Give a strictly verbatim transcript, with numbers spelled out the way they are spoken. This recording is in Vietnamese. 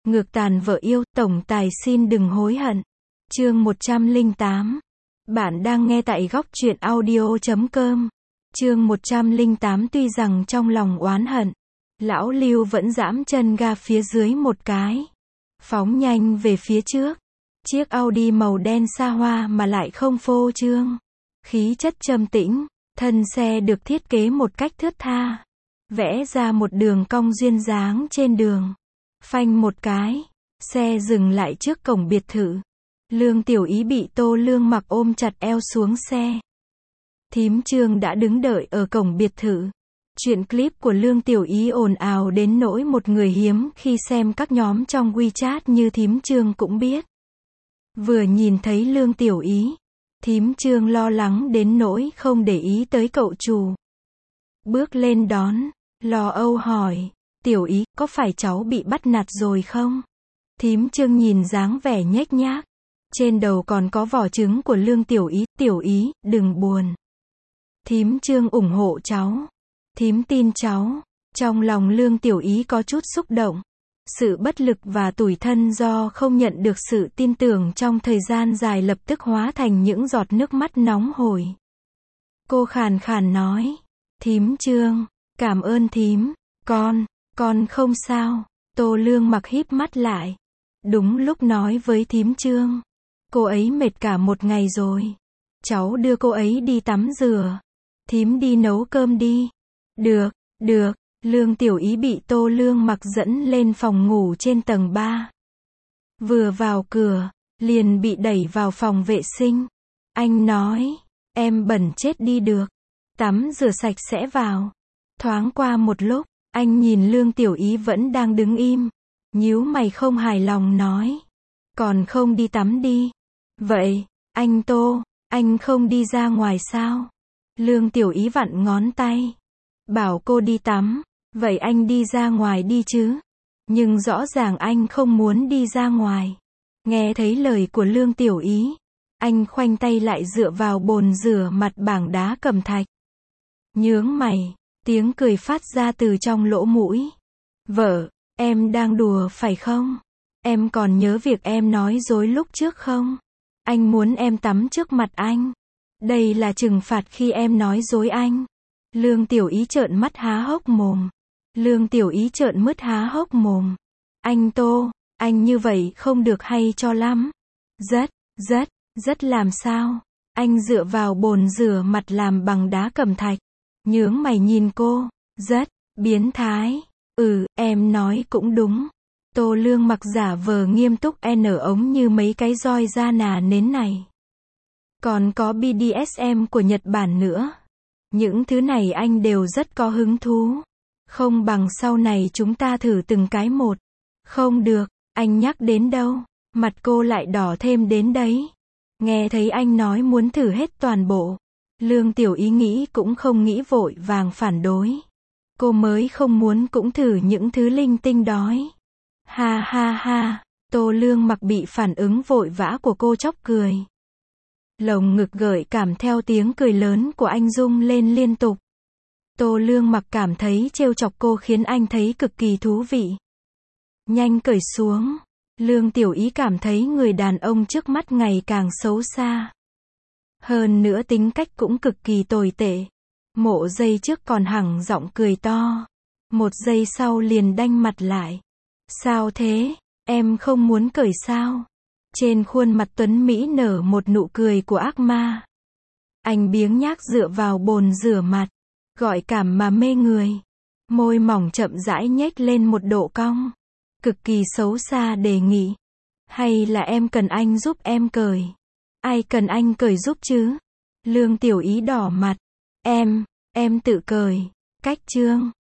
Ngược tàn vợ yêu, tổng tài xin đừng hối hận. Chương một trăm lẻ tám. Bạn đang nghe tại góc truyện audio chấm com. Chương một trăm lẻ tám. Tuy rằng trong lòng oán hận, lão Lưu vẫn giẫm chân ga phía dưới một cái, phóng nhanh về phía trước. Chiếc Audi màu đen xa hoa mà lại không phô trương, khí chất trầm tĩnh, thân xe được thiết kế một cách thướt tha, vẽ ra một đường cong duyên dáng trên đường. Phanh một cái, xe dừng lại trước cổng biệt thự. Lương Tiểu Ý bị Tô Lương Mặc ôm chặt eo xuống xe. Thím Trương đã đứng đợi ở cổng biệt thự. Chuyện clip của Lương Tiểu Ý ồn ào đến nỗi một người hiếm khi xem các nhóm trong WeChat như thím Trương cũng biết. Vừa nhìn thấy Lương Tiểu Ý, thím Trương lo lắng đến nỗi không để ý tới cậu chủ. Bước lên đón, lo âu hỏi, Tiểu Ý, có phải cháu bị bắt nạt rồi không? Thím Trương nhìn dáng vẻ nhếch nhác. Trên đầu còn có vỏ trứng của Lương Tiểu Ý. Tiểu Ý, đừng buồn. Thím Trương ủng hộ cháu. Thím tin cháu. Trong lòng Lương Tiểu Ý có chút xúc động. Sự bất lực và tủi thân do không nhận được sự tin tưởng trong thời gian dài lập tức hóa thành những giọt nước mắt nóng hổi. Cô khàn khàn nói, thím Trương, cảm ơn thím, con, con không sao. Tô Lương Mặc híp mắt lại. Đúng lúc nói với thím Trương, cô ấy mệt cả một ngày rồi. Cháu đưa cô ấy đi tắm rửa. Thím đi nấu cơm đi. Được, được. Lương Tiểu Ý bị Tô Lương Mặc dẫn lên phòng ngủ trên tầng ba. Vừa vào cửa, liền bị đẩy vào phòng vệ sinh. Anh nói, em bẩn chết đi được. Tắm rửa sạch sẽ vào. Thoáng qua một lúc, anh nhìn Lương Tiểu Ý vẫn đang đứng im. Nhíu mày không hài lòng nói, còn không đi tắm đi. Vậy, anh Tô, anh không đi ra ngoài sao? Lương Tiểu Ý vặn ngón tay. Bảo cô đi tắm, vậy anh đi ra ngoài đi chứ. Nhưng rõ ràng anh không muốn đi ra ngoài. Nghe thấy lời của Lương Tiểu Ý, anh khoanh tay lại dựa vào bồn rửa mặt bảng đá cẩm thạch. Nhướng mày, tiếng cười phát ra từ trong lỗ mũi. Vợ, em đang đùa phải không? Em còn nhớ việc em nói dối lúc trước không? Anh muốn em tắm trước mặt anh. Đây là trừng phạt khi em nói dối anh. Lương Tiểu Ý trợn mắt há hốc mồm. Lương Tiểu Ý trợn mắt há hốc mồm. Anh Tô, anh như vậy không được hay cho lắm. Rất, rất, rất làm sao? Anh dựa vào bồn rửa mặt làm bằng đá cẩm thạch. Nhướng mày nhìn cô. Rất, biến thái. Ừ, em nói cũng đúng. Tô Lương Mặc giả vờ nghiêm túc nở ống như mấy cái roi da nà nến này. Còn có bê đê ét em của Nhật Bản nữa. Những thứ này anh đều rất có hứng thú. Không bằng sau này chúng ta thử từng cái một. Không được, anh nhắc đến đâu, mặt cô lại đỏ thêm đến đấy. Nghe thấy anh nói muốn thử hết toàn bộ. Lương Tiểu Ý nghĩ cũng không nghĩ vội vàng phản đối. Cô mới không muốn cũng thử những thứ linh tinh đói. Ha ha ha, Tô Lương Mặc bị phản ứng vội vã của cô chọc cười. Lồng ngực gợi cảm theo tiếng cười lớn của anh rung lên liên tục. Tô Lương Mặc cảm thấy trêu chọc cô khiến anh thấy cực kỳ thú vị. Nhanh cởi xuống. Lương Tiểu Ý cảm thấy người đàn ông trước mắt ngày càng xấu xa. Hơn nữa tính cách cũng cực kỳ tồi tệ. Mộ giây trước còn hẳng giọng cười to. Một giây sau liền đanh mặt lại. Sao thế? Em không muốn cởi sao? Trên khuôn mặt tuấn Mỹ nở một nụ cười của ác ma. Anh biếng nhác dựa vào bồn rửa mặt. Gọi cảm mà mê người. Môi mỏng chậm rãi nhếch lên một độ cong. Cực kỳ xấu xa đề nghị. Hay là em cần anh giúp em cởi? Ai cần anh cởi giúp chứ? Lương Tiểu Ý đỏ mặt. Em, em tự cởi. Cách Trương.